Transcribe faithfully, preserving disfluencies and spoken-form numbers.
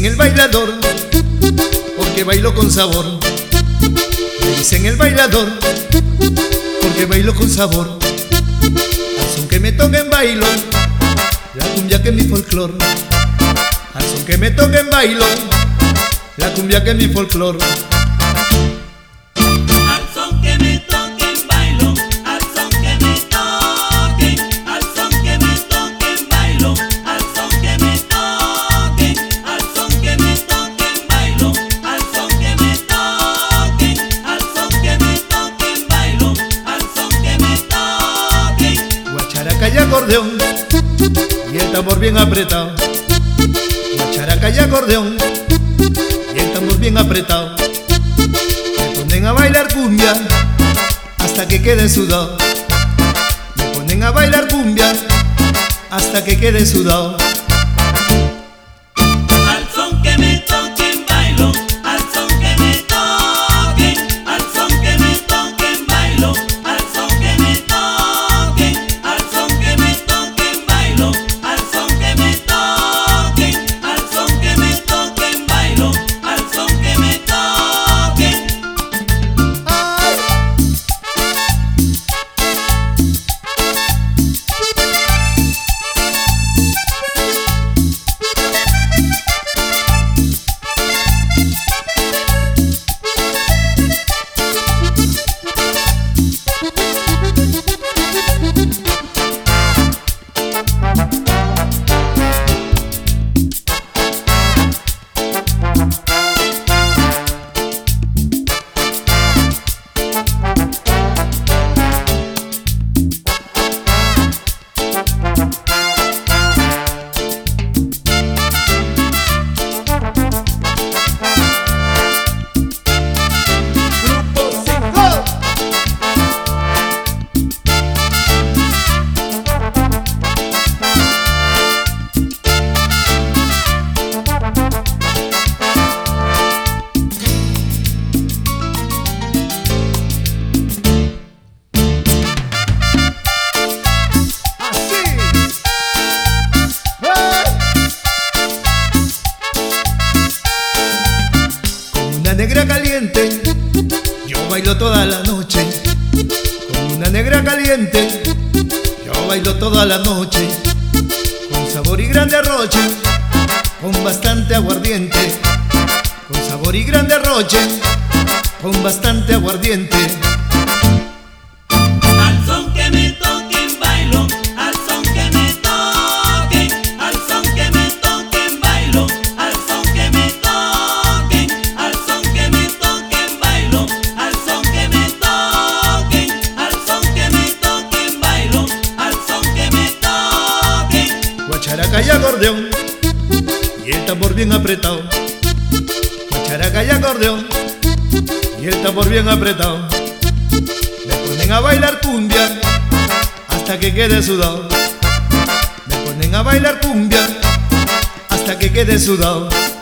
dicen el bailador, porque bailo con sabor. Me dicen el bailador, porque bailo con sabor. Al son que me toquen bailo, la cumbia que es mi folclor. Al son que me toquen bailo, la cumbia que es mi folclor. Guacharaca y acordeón y el tambor bien apretado. Guacharaca y acordeón y el tambor bien apretado. Me ponen a bailar cumbia hasta que quede sudado. Me ponen a bailar cumbia hasta que quede sudado. Al son que me toquen bailo, al son que me toquen, al son que me toquen bailo, al son que me toquen, al son que me toquen bailo, al son que me toquen, al son que me toquen bailo, al son que me toquen. ¡Ay! Una negra caliente, yo bailo toda la noche. Con una negra caliente, yo bailo toda la noche. Con sabor y gran derroche, con bastante aguardiente. Con sabor y gran derroche, con bastante aguardiente. Al son que me toquen bailo, al son que me toquen, al son que me toquen bailo, al son que me toquen, al son que me toquen bailo, al son que me toquen, al son que me toquen bailo, al son que me toquen. Guacharaca y acordeón y el tambor bien apretado. Guacharaca y acordeón y el tambor bien apretado. Me ponen a bailar cumbia hasta que quede sudado. Me ponen a bailar cumbia hasta que quede sudado.